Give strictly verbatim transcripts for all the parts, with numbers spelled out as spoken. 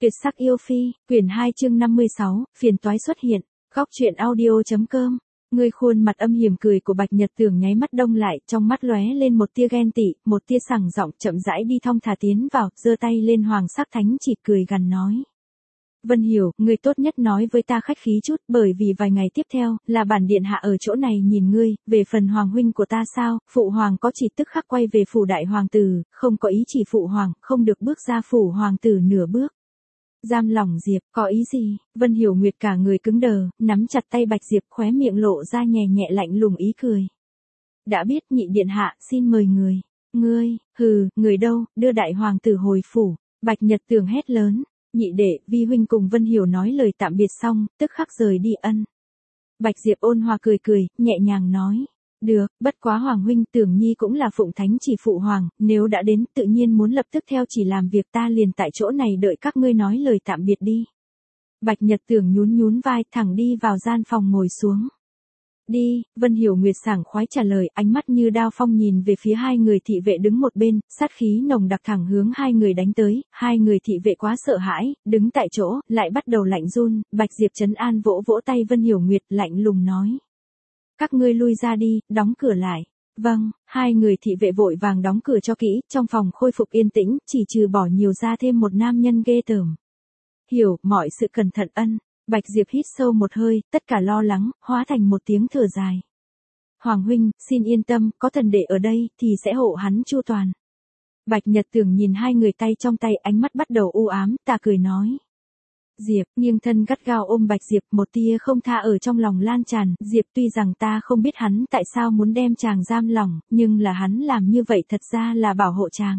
Tuyệt sắc yêu phi, quyển hai chương năm mươi sáu, phiền toái xuất hiện, góc truyện audio.com. Người khuôn mặt âm hiểm cười của Bạch Nhật Tưởng nháy mắt đông lại, trong mắt lóe lên một tia ghen tị, một tia sảng giọng chậm rãi đi thong thả tiến vào, giơ tay lên hoàng sắc thánh chỉ cười gằn nói. Vân Hiểu, người tốt nhất nói với ta khách khí chút, bởi vì vài ngày tiếp theo, là bản điện hạ ở chỗ này nhìn ngươi, về phần hoàng huynh của ta sao, phụ hoàng có chỉ tức khắc quay về phủ đại hoàng tử, không có ý chỉ phụ hoàng, không được bước ra phủ hoàng tử nửa bước. Giam lỏng Diệp, có ý gì? Vân Hiểu Nguyệt cả người cứng đờ, nắm chặt tay Bạch Diệp khóe miệng lộ ra nhẹ nhẹ lạnh lùng ý cười. Đã biết nhị điện hạ, xin mời người. Ngươi, hừ, người đâu, đưa đại hoàng tử hồi phủ. Bạch Nhật Tưởng hét lớn. Nhị đệ, vi huynh cùng Vân Hiểu nói lời tạm biệt xong, tức khắc rời đi ân. Bạch Diệp ôn hòa cười cười, nhẹ nhàng nói. Được, bất quá hoàng huynh Tưởng Nhi cũng là phụng thánh chỉ phụ hoàng, nếu đã đến tự nhiên muốn lập tức theo chỉ làm việc ta liền tại chỗ này đợi các ngươi nói lời tạm biệt đi. Bạch Nhật Tưởng nhún nhún vai thẳng đi vào gian phòng ngồi xuống. Đi, Vân Hiểu Nguyệt sảng khoái trả lời, ánh mắt như đao phong nhìn về phía hai người thị vệ đứng một bên, sát khí nồng đặc thẳng hướng hai người đánh tới, hai người thị vệ quá sợ hãi, đứng tại chỗ, lại bắt đầu lạnh run, Bạch Diệp trấn an vỗ vỗ tay Vân Hiểu Nguyệt lạnh lùng nói. Các ngươi lui ra đi, đóng cửa lại. Vâng, hai người thị vệ vội vàng đóng cửa cho kỹ, trong phòng khôi phục yên tĩnh, chỉ trừ bỏ nhiều ra thêm một nam nhân ghê tởm. Hiểu, mọi sự cẩn thận ân. Bạch Diệp hít sâu một hơi, tất cả lo lắng, hóa thành một tiếng thở dài. Hoàng huynh, xin yên tâm, có thần đệ ở đây, thì sẽ hộ hắn chu toàn. Bạch Nhật Tưởng nhìn hai người tay trong tay, ánh mắt bắt đầu u ám, ta cười nói. Diệp, nghiêng thân gắt gao ôm Bạch Diệp, một tia không tha ở trong lòng lan tràn, Diệp tuy rằng ta không biết hắn tại sao muốn đem chàng giam lỏng, nhưng là hắn làm như vậy thật ra là bảo hộ chàng.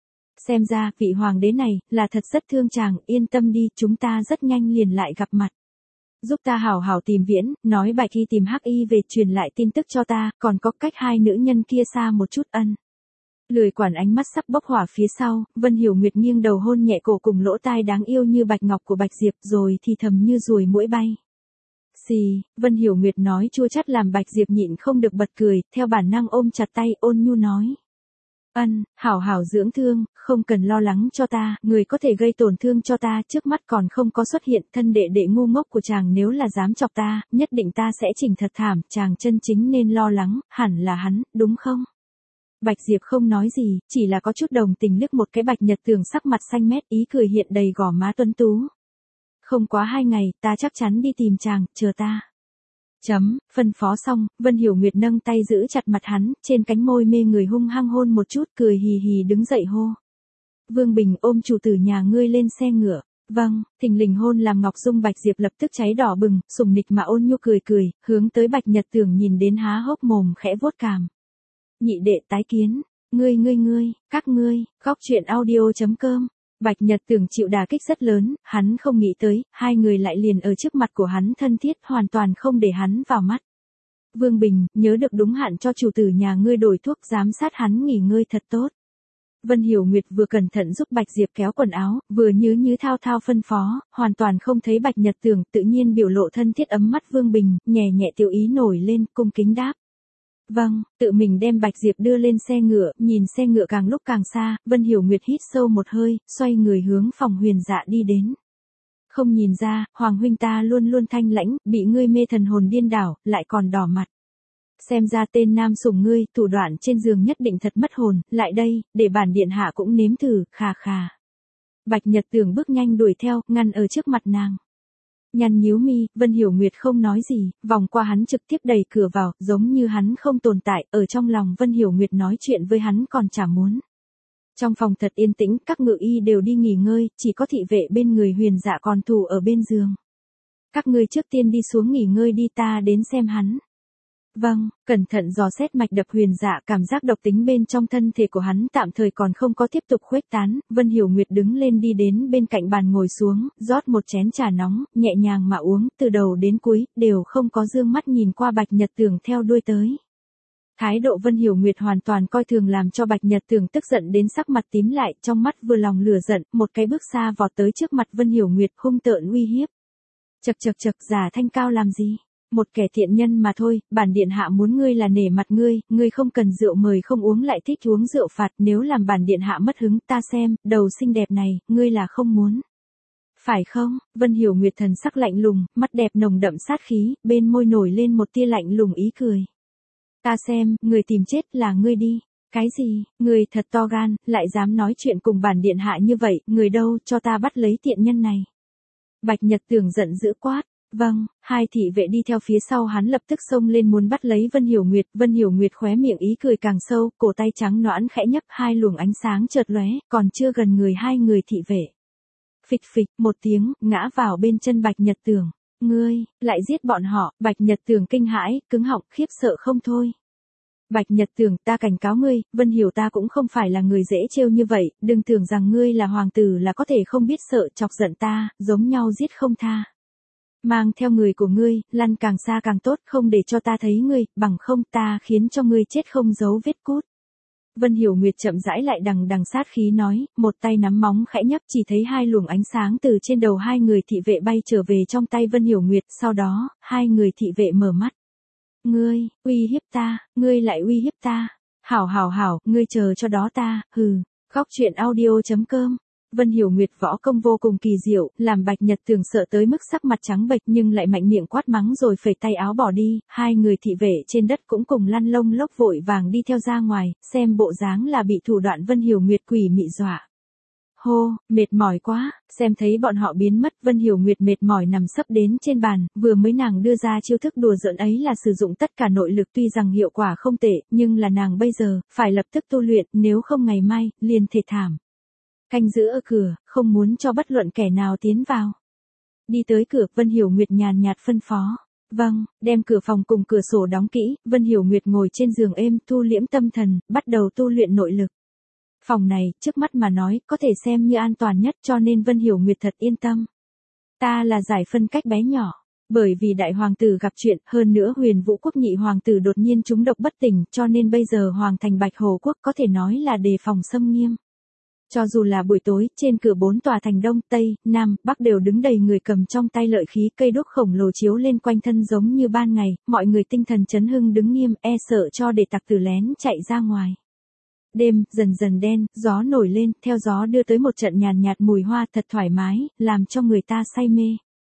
Xem ra, vị hoàng đế này, là thật rất thương chàng, yên tâm đi, chúng ta rất nhanh liền lại gặp mặt. Giúp ta hảo hảo tìm Viễn, nói Bạch Y tìm Hắc Y về truyền lại tin tức cho ta, còn có cách hai nữ nhân kia xa một chút ân. Lười quản ánh mắt sắp bốc hỏa phía sau, Vân Hiểu Nguyệt nghiêng đầu hôn nhẹ cổ cùng lỗ tai đáng yêu như bạch ngọc của Bạch Diệp rồi thì thầm như ruồi muỗi bay. Xì, Vân Hiểu Nguyệt nói chua chát làm Bạch Diệp nhịn không được bật cười, theo bản năng ôm chặt tay ôn nhu nói. Ân, hảo hảo dưỡng thương, không cần lo lắng cho ta, người có thể gây tổn thương cho ta trước mắt còn không có xuất hiện, thân đệ đệ ngu ngốc của chàng nếu là dám chọc ta, nhất định ta sẽ chỉnh thật thảm, chàng chân chính nên lo lắng, hẳn là hắn, đúng không? Bạch Diệp không nói gì, chỉ là có chút đồng tình liếc một cái Bạch Nhật Tưởng sắc mặt xanh mét, ý cười hiện đầy gò má tuấn tú. Không quá hai ngày, ta chắc chắn đi tìm chàng, chờ ta. Chấm, phân phó xong, Vân Hiểu Nguyệt nâng tay giữ chặt mặt hắn, trên cánh môi mê người hung hăng hôn một chút, cười hì hì đứng dậy hô. Vương Bình ôm chủ tử nhà ngươi lên xe ngựa. Vâng, thình lình hôn làm Ngọc Dung Bạch Diệp lập tức cháy đỏ bừng, sùng nịch mà ôn nhu cười cười, hướng tới Bạch Nhật Tưởng nhìn đến há hốc mồm khẽ vuốt cằm. Nhị đệ tái kiến, ngươi ngươi ngươi, các ngươi, góc truyện audio.com. Bạch Nhật Tưởng chịu đả kích rất lớn, hắn không nghĩ tới, hai người lại liền ở trước mặt của hắn thân thiết hoàn toàn không để hắn vào mắt. Vương Bình, nhớ được đúng hạn cho chủ tử nhà ngươi đổi thuốc giám sát hắn nghỉ ngơi thật tốt. Vân Hiểu Nguyệt vừa cẩn thận giúp Bạch Diệp kéo quần áo, vừa nhứ nhứ thao thao phân phó, hoàn toàn không thấy Bạch Nhật Tưởng tự nhiên biểu lộ thân thiết ấm mắt Vương Bình, nhẹ nhẹ tiểu ý nổi lên, cung kính đáp. Vâng, tự mình đem Bạch Diệp đưa lên xe ngựa, nhìn xe ngựa càng lúc càng xa, Vân Hiểu Nguyệt hít sâu một hơi, xoay người hướng phòng Huyền Dạ đi đến. Không nhìn ra, hoàng huynh ta luôn luôn thanh lãnh, bị ngươi mê thần hồn điên đảo, lại còn đỏ mặt. Xem ra tên nam sủng ngươi, thủ đoạn trên giường nhất định thật mất hồn, lại đây, để bản điện hạ cũng nếm thử, khà khà. Bạch Nhật Tưởng bước nhanh đuổi theo, ngăn ở trước mặt nàng. Nhăn nhíu mi, Vân Hiểu Nguyệt không nói gì, vòng qua hắn trực tiếp đẩy cửa vào, giống như hắn không tồn tại, ở trong lòng Vân Hiểu Nguyệt nói chuyện với hắn còn chả muốn. Trong phòng thật yên tĩnh, các ngự y đều đi nghỉ ngơi, chỉ có thị vệ bên người Huyền Dạ còn thủ ở bên giường. Các ngươi trước tiên đi xuống nghỉ ngơi đi, ta đến xem hắn. Vâng, cẩn thận dò xét mạch đập Huyền Dạ, cảm giác độc tính bên trong thân thể của hắn tạm thời còn không có tiếp tục khuếch tán, Vân Hiểu Nguyệt đứng lên đi đến bên cạnh bàn ngồi xuống, rót một chén trà nóng, nhẹ nhàng mà uống, từ đầu đến cuối, đều không có dương mắt nhìn qua Bạch Nhật Tưởng theo đuôi tới. Thái độ Vân Hiểu Nguyệt hoàn toàn coi thường làm cho Bạch Nhật Tưởng tức giận đến sắc mặt tím lại, trong mắt vừa lòng lửa giận, một cái bước xa vọt tới trước mặt Vân Hiểu Nguyệt hung tợn uy hiếp. Chậc chậc chậc, giả thanh cao làm gì? Một kẻ thiện nhân mà thôi, bản điện hạ muốn ngươi là nể mặt ngươi, ngươi không cần rượu mời không uống lại thích uống rượu phạt, nếu làm bản điện hạ mất hứng ta xem, đầu xinh đẹp này, ngươi là không muốn. Phải không? Vân Hiểu Nguyệt thần sắc lạnh lùng, mắt đẹp nồng đậm sát khí, bên môi nổi lên một tia lạnh lùng ý cười. Ta xem, người tìm chết là ngươi đi. Cái gì, người thật to gan, lại dám nói chuyện cùng bản điện hạ như vậy, người đâu, cho ta bắt lấy tiện nhân này. Bạch Nhật Tưởng giận dữ quát. Vâng, hai thị vệ đi theo phía sau hắn lập tức xông lên muốn bắt lấy Vân Hiểu Nguyệt. Vân Hiểu Nguyệt khóe miệng ý cười càng sâu, cổ tay trắng nõn khẽ nhấp, hai luồng ánh sáng chợt lóe, còn chưa gần người hai người thị vệ. Phịch phịch, một tiếng, ngã vào bên chân Bạch Nhật Tưởng. Ngươi, lại giết bọn họ. Bạch Nhật Tưởng kinh hãi, cứng họng, khiếp sợ không thôi. Bạch Nhật Tưởng, ta cảnh cáo ngươi, Vân Hiểu ta cũng không phải là người dễ trêu như vậy, đừng tưởng rằng ngươi là hoàng tử là có thể không biết sợ, chọc giận ta, giống nhau giết không tha. Mang theo người của ngươi, lăn càng xa càng tốt, không để cho ta thấy ngươi, bằng không ta khiến cho ngươi chết không giấu vết cốt. Vân Hiểu Nguyệt chậm rãi lại đằng đằng sát khí nói, một tay nắm móng khẽ nhấp, chỉ thấy hai luồng ánh sáng từ trên đầu hai người thị vệ bay trở về trong tay Vân Hiểu Nguyệt, sau đó, hai người thị vệ mở mắt. Ngươi, uy hiếp ta, ngươi lại uy hiếp ta. Hảo hảo hảo, ngươi chờ cho đó ta, hừ. Góc truyện audio chấm com. Vân Hiểu Nguyệt võ công vô cùng kỳ diệu, làm Bạch Nhật Tưởng sợ tới mức sắc mặt trắng bệch nhưng lại mạnh miệng quát mắng rồi phẩy tay áo bỏ đi, hai người thị vệ trên đất cũng cùng lăn lông lốc vội vàng đi theo ra ngoài, xem bộ dáng là bị thủ đoạn Vân Hiểu Nguyệt quỷ mị dọa. Hô, mệt mỏi quá, xem thấy bọn họ biến mất, Vân Hiểu Nguyệt mệt mỏi nằm sấp đến trên bàn, vừa mới nàng đưa ra chiêu thức đùa giỡn ấy là sử dụng tất cả nội lực tuy rằng hiệu quả không tệ, nhưng là nàng bây giờ, phải lập tức tu luyện, nếu không ngày mai, liền thể thảm. Canh giữ ở cửa, không muốn cho bất luận kẻ nào tiến vào. Đi tới cửa, Vân Hiểu Nguyệt nhàn nhạt phân phó. Vâng, đem cửa phòng cùng cửa sổ đóng kỹ, Vân Hiểu Nguyệt ngồi trên giường êm, thu liễm tâm thần, bắt đầu tu luyện nội lực. Phòng này, trước mắt mà nói, có thể xem như an toàn nhất cho nên Vân Hiểu Nguyệt thật yên tâm. Ta là giải phân cách bé nhỏ. Bởi vì đại hoàng tử gặp chuyện, hơn nữa Huyền Vũ quốc nhị hoàng tử đột nhiên trúng độc bất tỉnh, cho nên bây giờ hoàng thành Bạch Hồ quốc có thể nói là đề phòng xâm nghiêm. Cho dù là buổi tối, trên cửa bốn tòa thành Đông, Tây, Nam, Bắc đều đứng đầy người cầm trong tay lợi khí, cây đuốc khổng lồ chiếu lên quanh thân giống như ban ngày, mọi người tinh thần chấn hưng đứng nghiêm, e sợ cho để tặc tử lén chạy ra ngoài. Đêm, dần dần đen, gió nổi lên, theo gió đưa tới một trận nhàn nhạt mùi hoa thật thoải mái, làm cho người ta say mê.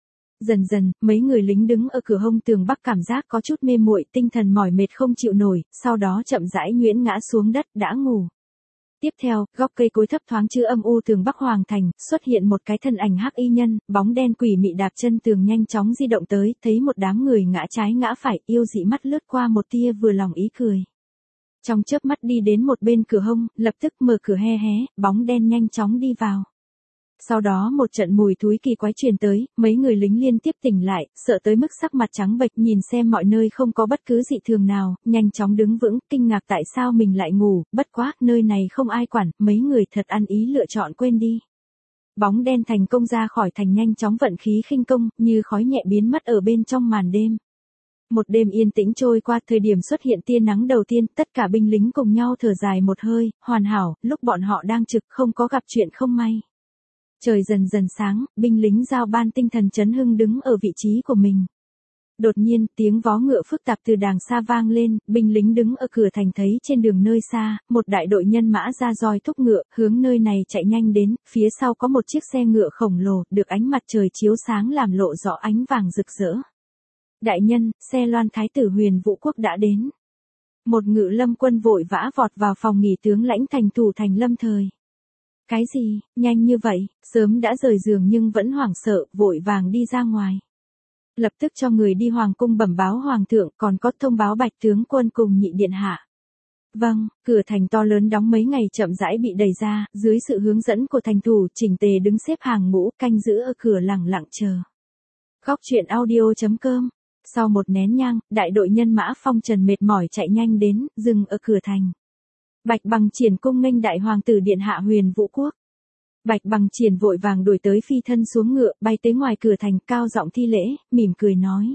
Dần dần, mấy người lính đứng ở cửa hông tường Bắc cảm giác có chút mê muội, tinh thần mỏi mệt không chịu nổi, sau đó chậm rãi nhuyễn ngã xuống đất, đã ngủ. Tiếp theo, góc cây cối thấp thoáng chữ âm u tường Bắc Hoàng thành, xuất hiện một cái thân ảnh hắc y nhân, bóng đen quỷ mị đạp chân tường nhanh chóng di động tới, thấy một đám người ngã trái ngã phải, yêu dị mắt lướt qua một tia vừa lòng ý cười. Trong chớp mắt đi đến một bên cửa hông, lập tức mở cửa he hé, bóng đen nhanh chóng đi vào. Sau đó một trận mùi thúi kỳ quái truyền tới, mấy người lính liên tiếp tỉnh lại, sợ tới mức sắc mặt trắng bệch nhìn xem mọi nơi không có bất cứ dị thường nào, nhanh chóng đứng vững, kinh ngạc tại sao mình lại ngủ, bất quá, nơi này không ai quản, mấy người thật ăn ý lựa chọn quên đi. Bóng đen thành công ra khỏi thành nhanh chóng vận khí khinh công, như khói nhẹ biến mất ở bên trong màn đêm. Một đêm yên tĩnh trôi qua, thời điểm xuất hiện tia nắng đầu tiên, tất cả binh lính cùng nhau thở dài một hơi, hoàn hảo, lúc bọn họ đang trực không có gặp chuyện không may. Trời dần dần sáng, binh lính giao ban tinh thần chấn hưng đứng ở vị trí của mình. Đột nhiên, tiếng vó ngựa phức tạp từ đàng xa vang lên, binh lính đứng ở cửa thành thấy trên đường nơi xa, một đại đội nhân mã ra roi thúc ngựa, hướng nơi này chạy nhanh đến, phía sau có một chiếc xe ngựa khổng lồ, được ánh mặt trời chiếu sáng làm lộ rõ ánh vàng rực rỡ. Đại nhân, xe loan thái tử Huyền Vũ quốc đã đến. Một ngự lâm quân vội vã vọt vào phòng nghỉ tướng lãnh thành thủ thành Lâm Thời. Cái gì, nhanh như vậy, sớm đã rời giường nhưng vẫn hoảng sợ, vội vàng đi ra ngoài. Lập tức cho người đi hoàng cung bẩm báo hoàng thượng, còn có thông báo Bạch tướng quân cùng nhị điện hạ. Vâng, cửa thành to lớn đóng mấy ngày chậm rãi bị đẩy ra, dưới sự hướng dẫn của thành thủ, chỉnh tề đứng xếp hàng ngũ, canh giữ ở cửa lẳng lặng chờ. Góc truyện audio chấm com. Sau một nén nhang, đại đội nhân mã phong trần mệt mỏi chạy nhanh đến, dừng ở cửa thành. Bạch Bằng Triển cung nghênh đại hoàng tử điện hạ Huyền Vũ quốc. Bạch Bằng Triển vội vàng đuổi tới phi thân xuống ngựa, bay tới ngoài cửa thành, cao giọng thi lễ, mỉm cười nói.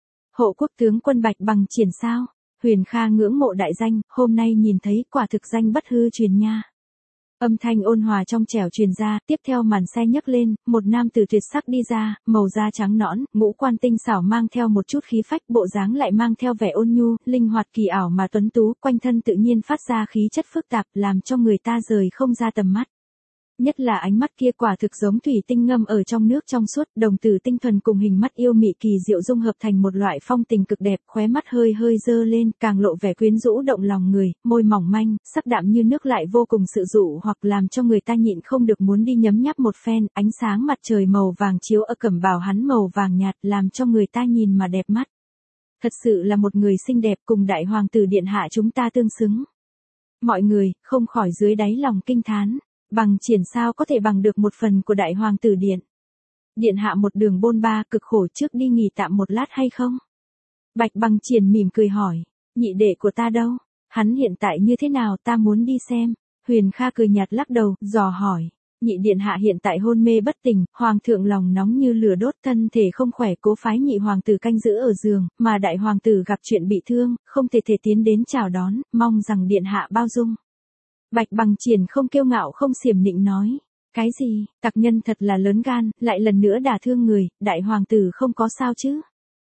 Hộ quốc tướng quân Bạch Bằng Triển sao? Huyền Kha ngưỡng mộ đại danh, hôm nay nhìn thấy quả thực danh bất hư truyền nha. Âm thanh ôn hòa trong trẻo truyền ra, tiếp theo màn xe nhấc lên, một nam tử tuyệt sắc đi ra, màu da trắng nõn, ngũ quan tinh xảo mang theo một chút khí phách, bộ dáng lại mang theo vẻ ôn nhu, linh hoạt kỳ ảo mà tuấn tú, quanh thân tự nhiên phát ra khí chất phức tạp, làm cho người ta rời không ra tầm mắt. Nhất là ánh mắt kia quả thực giống thủy tinh ngâm ở trong nước trong suốt, đồng tử tinh thuần cùng hình mắt yêu mị kỳ diệu dung hợp thành một loại phong tình cực đẹp, khóe mắt hơi hơi dơ lên, càng lộ vẻ quyến rũ động lòng người, môi mỏng manh, sắc đạm như nước lại vô cùng sự dụ hoặc làm cho người ta nhịn không được muốn đi nhấm nháp một phen, ánh sáng mặt trời màu vàng chiếu ở cẩm bào hắn màu vàng nhạt làm cho người ta nhìn mà đẹp mắt. Thật sự là một người xinh đẹp cùng đại hoàng tử điện hạ chúng ta tương xứng. Mọi người, không khỏi dưới đáy lòng kinh thán. Bằng triển sao có thể bằng được một phần của đại hoàng tử điện. Điện hạ một đường bôn ba cực khổ trước đi nghỉ tạm một lát hay không? Bạch bằng triển mỉm cười hỏi, nhị đệ của ta đâu? Hắn hiện tại như thế nào ta muốn đi xem. Huyền Kha cười nhạt lắc đầu, dò hỏi. Nhị điện hạ hiện tại hôn mê bất tỉnh, hoàng thượng lòng nóng như lửa đốt, thân thể không khỏe, cố phái nhị hoàng tử canh giữ ở giường, mà đại hoàng tử gặp chuyện bị thương, không thể thể tiến đến chào đón, mong rằng điện hạ bao dung. Bạch bằng triển không kiêu ngạo không xiểm nịnh nói. Cái gì, tặc nhân thật là lớn gan, lại lần nữa đả thương người, đại hoàng tử không có sao chứ.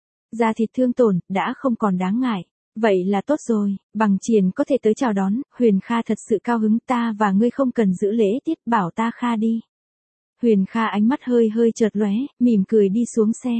Da thịt thương tổn, đã không còn đáng ngại. Vậy là tốt rồi, bằng triển có thể tới chào đón, Huyền Kha thật sự cao hứng, ta và ngươi không cần giữ lễ tiết, bảo ta Kha đi. Huyền Kha ánh mắt hơi hơi chợt lóe, mỉm cười đi xuống xe.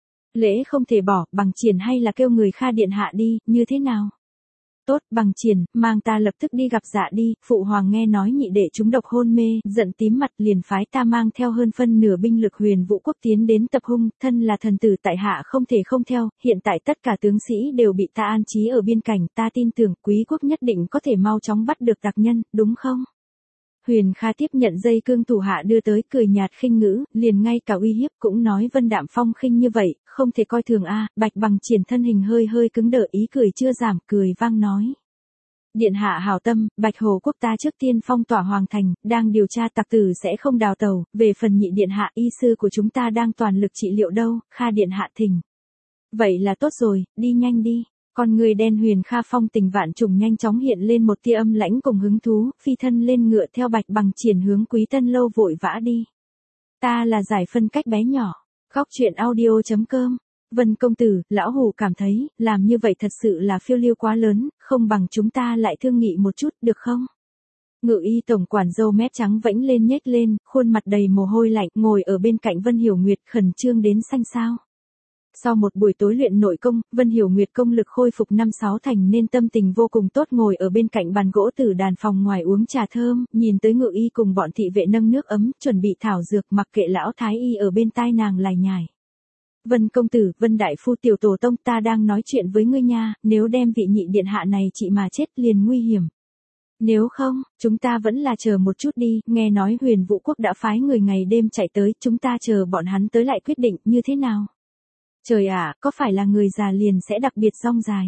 Lễ không thể bỏ, bằng triển hay là kêu người Kha điện hạ đi, như thế nào? Tốt, bằng triển, mang ta lập tức đi gặp dạ đi, phụ hoàng nghe nói nhị đệ chúng độc hôn mê, giận tím mặt liền phái ta mang theo hơn phân nửa binh lực Huyền Vũ quốc tiến đến tập hung, thân là thần tử tại hạ không thể không theo, hiện tại tất cả tướng sĩ đều bị ta an trí ở biên cảnh, ta tin tưởng quý quốc nhất định có thể mau chóng bắt được tặc nhân, đúng không? Huyền Kha tiếp nhận dây cương thủ hạ đưa tới, cười nhạt khinh ngữ, liền ngay cả uy hiếp cũng nói vân đạm phong khinh như vậy, không thể coi thường a. Bạch bằng triển thân hình hơi hơi cứng đờ, ý cười chưa giảm, cười vang nói. Điện hạ hảo tâm, Bạch Hồ quốc ta trước tiên phong tỏa hoàng thành, đang điều tra tặc tử sẽ không đào tàu, về phần nhị điện hạ y sư của chúng ta đang toàn lực trị liệu đâu, Kha điện hạ thỉnh. Vậy là tốt rồi, đi nhanh đi. Con người đen Huyền Kha phong tình vạn trùng nhanh chóng hiện lên một tia âm lãnh cùng hứng thú, phi thân lên ngựa theo Bạch bằng triển hướng Quý Tân Lâu vội vã đi. Ta là giải phân cách bé nhỏ. Góc truyện audio chấm com. Vân công tử, lão hủ cảm thấy, làm như vậy thật sự là phiêu lưu quá lớn, không bằng chúng ta lại thương nghị một chút, được không? Ngự y tổng quản râu mép trắng vẫy lên nhếch lên, khuôn mặt đầy mồ hôi lạnh, ngồi ở bên cạnh Vân Hiểu Nguyệt khẩn trương đến xanh xao. Sau một buổi tối luyện nội công, Vân Hiểu Nguyệt công lực khôi phục năm sáu thành nên tâm tình vô cùng tốt, ngồi ở bên cạnh bàn gỗ tử đàn phòng ngoài uống trà thơm, nhìn tới ngự y cùng bọn thị vệ nâng nước ấm, chuẩn bị thảo dược, mặc kệ lão thái y ở bên tai nàng lải nhải. Vân công tử, Vân đại phu tiểu tổ tông, ta đang nói chuyện với ngươi nha, nếu đem vị nhị điện hạ này chị mà chết liền nguy hiểm. Nếu không, chúng ta vẫn là chờ một chút đi, nghe nói Huyền Vũ quốc đã phái người ngày đêm chạy tới, chúng ta chờ bọn hắn tới lại quyết định, như thế nào? Trời ạ, có phải là người già liền sẽ đặc biệt rong dài?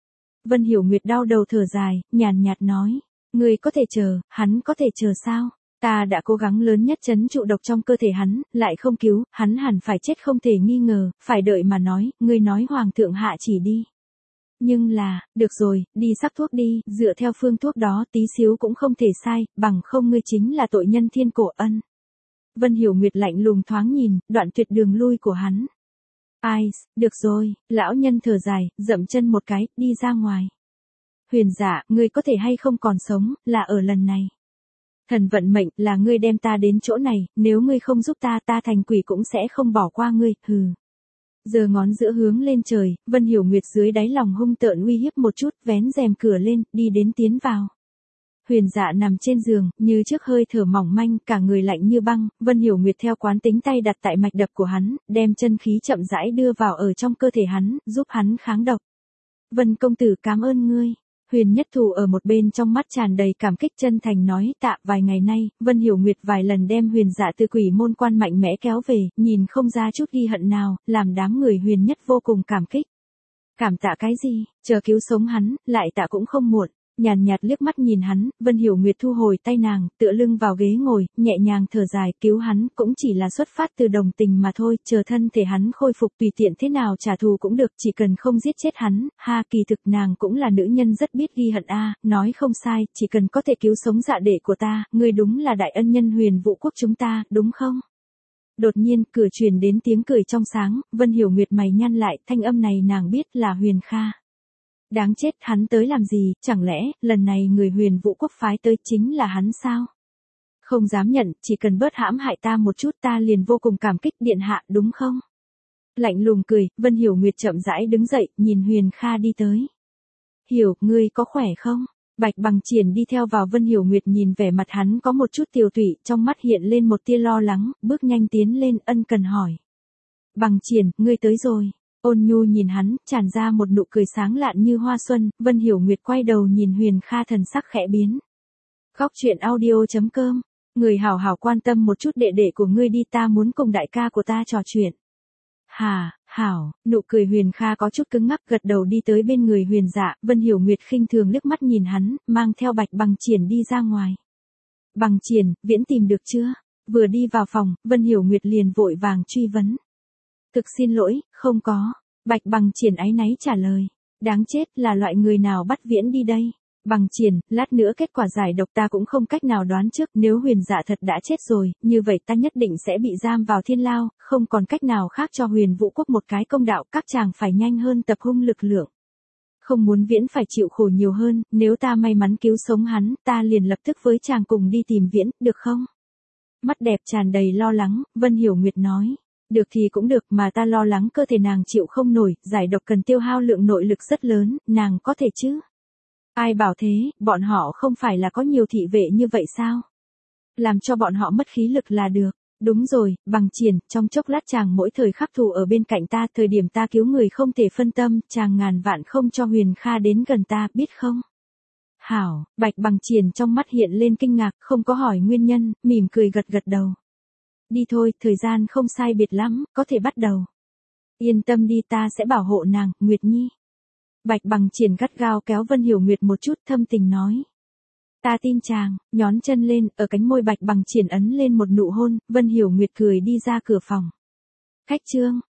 Vân Hiểu Nguyệt đau đầu thở dài, nhàn nhạt nói, người có thể chờ, hắn có thể chờ sao? Ta đã cố gắng lớn nhất trấn trụ độc trong cơ thể hắn, lại không cứu, hắn hẳn phải chết không thể nghi ngờ, phải đợi mà nói, ngươi nói hoàng thượng hạ chỉ đi. Nhưng là, được rồi, đi sắc thuốc đi, dựa theo phương thuốc đó tí xíu cũng không thể sai, bằng không ngươi chính là tội nhân thiên cổ ân. Vân Hiểu Nguyệt lạnh lùng thoáng nhìn, đoạn tuyệt đường lui của hắn. Ai, được rồi, lão nhân thở dài, dậm chân một cái, đi ra ngoài. Huyền Dạ, ngươi có thể hay không còn sống, là ở lần này. Thần vận mệnh, là ngươi đem ta đến chỗ này, nếu ngươi không giúp ta, ta thành quỷ cũng sẽ không bỏ qua ngươi, hừ. Giờ ngón giữa hướng lên trời, Vân Hiểu Nguyệt dưới đáy lòng hung tợn uy hiếp một chút, vén rèm cửa lên, đi đến tiến vào. Huyền Dạ nằm trên giường, như trước hơi thở mỏng manh, cả người lạnh như băng, Vân Hiểu Nguyệt theo quán tính tay đặt tại mạch đập của hắn, đem chân khí chậm rãi đưa vào ở trong cơ thể hắn, giúp hắn kháng độc. Vân công tử cảm ơn ngươi. Huyền Nhất Thù ở một bên trong mắt tràn đầy cảm kích chân thành nói, tạ. Vài ngày nay, Vân Hiểu Nguyệt vài lần đem Huyền Dạ từ quỷ môn quan mạnh mẽ kéo về, nhìn không ra chút ghi hận nào, làm đám người Huyền Nhất vô cùng cảm kích. Cảm tạ cái gì, chờ cứu sống hắn, lại tạ cũng không muộn. Nhàn nhạt liếc mắt nhìn hắn, Vân Hiểu Nguyệt thu hồi tay nàng, tựa lưng vào ghế ngồi, nhẹ nhàng thở dài, cứu hắn cũng chỉ là xuất phát từ đồng tình mà thôi, chờ thân thể hắn khôi phục tùy tiện thế nào trả thù cũng được, chỉ cần không giết chết hắn. Ha, kỳ thực nàng cũng là nữ nhân rất biết ghi hận a, nói không sai, chỉ cần có thể cứu sống dạ đệ của ta, ngươi đúng là đại ân nhân Huyền Vũ quốc chúng ta, đúng không? Đột nhiên, cửa truyền đến tiếng cười trong sáng, Vân Hiểu Nguyệt mày nhăn lại, thanh âm này nàng biết là Huyền Kha. Đáng chết, hắn tới làm gì, chẳng lẽ, lần này người Huyền Vũ quốc phái tới chính là hắn sao? Không dám nhận, chỉ cần bớt hãm hại ta một chút ta liền vô cùng cảm kích điện hạ đúng không? Lạnh lùng cười, Vân Hiểu Nguyệt chậm rãi đứng dậy, nhìn Huyền Kha đi tới. Hiểu, ngươi có khỏe không? Bạch Bằng Triển đi theo vào Vân Hiểu Nguyệt nhìn vẻ mặt hắn có một chút tiều tụy, trong mắt hiện lên một tia lo lắng, bước nhanh tiến lên ân cần hỏi. Bằng Triển, ngươi tới rồi. Ôn nhu nhìn hắn, tràn ra một nụ cười sáng lạn như hoa xuân, Vân Hiểu Nguyệt quay đầu nhìn Huyền Kha thần sắc khẽ biến. Góc truyện audio chấm com, người hảo hảo quan tâm một chút đệ đệ của ngươi đi, ta muốn cùng đại ca của ta trò chuyện. Hà, hảo, nụ cười Huyền Kha có chút cứng ngắc gật đầu đi tới bên người Huyền Dạ, Vân Hiểu Nguyệt khinh thường liếc mắt nhìn hắn, mang theo Bạch Bằng Triển đi ra ngoài. Bằng Triển, viễn tìm được chưa? Vừa đi vào phòng, Vân Hiểu Nguyệt liền vội vàng truy vấn. Thực xin lỗi, không có. Bạch Bằng Triển áy náy trả lời. Đáng chết, là loại người nào bắt viễn đi đây? Bằng Triển, lát nữa kết quả giải độc ta cũng không cách nào đoán trước, nếu Huyền Dạ thật đã chết rồi, như vậy ta nhất định sẽ bị giam vào thiên lao, không còn cách nào khác cho Huyền Vũ Quốc một cái công đạo, các chàng phải nhanh hơn tập hung lực lượng. Không muốn viễn phải chịu khổ nhiều hơn, nếu ta may mắn cứu sống hắn, ta liền lập tức với chàng cùng đi tìm viễn, được không? Mắt đẹp tràn đầy lo lắng, Vân Hiểu Nguyệt nói. Được thì cũng được, mà ta lo lắng cơ thể nàng chịu không nổi, giải độc cần tiêu hao lượng nội lực rất lớn, nàng có thể chứ? Ai bảo thế, bọn họ không phải là có nhiều thị vệ như vậy sao? Làm cho bọn họ mất khí lực là được. Đúng rồi, Bằng Triển, trong chốc lát chàng mỗi thời khắc thù ở bên cạnh ta, thời điểm ta cứu người không thể phân tâm, chàng ngàn vạn không cho Huyền Kha đến gần ta, biết không? Hảo, Bạch Bằng Triển trong mắt hiện lên kinh ngạc, không có hỏi nguyên nhân, mỉm cười gật gật đầu. Đi thôi, thời gian không sai biệt lắm, có thể bắt đầu. Yên tâm đi, ta sẽ bảo hộ nàng, Nguyệt Nhi. Bạch Bằng Triển gắt gao kéo Vân Hiểu Nguyệt một chút, thâm tình nói. Ta tin chàng, nhón chân lên, ở cánh môi Bạch Bằng Triển ấn lên một nụ hôn, Vân Hiểu Nguyệt cười đi ra cửa phòng. Khách trương,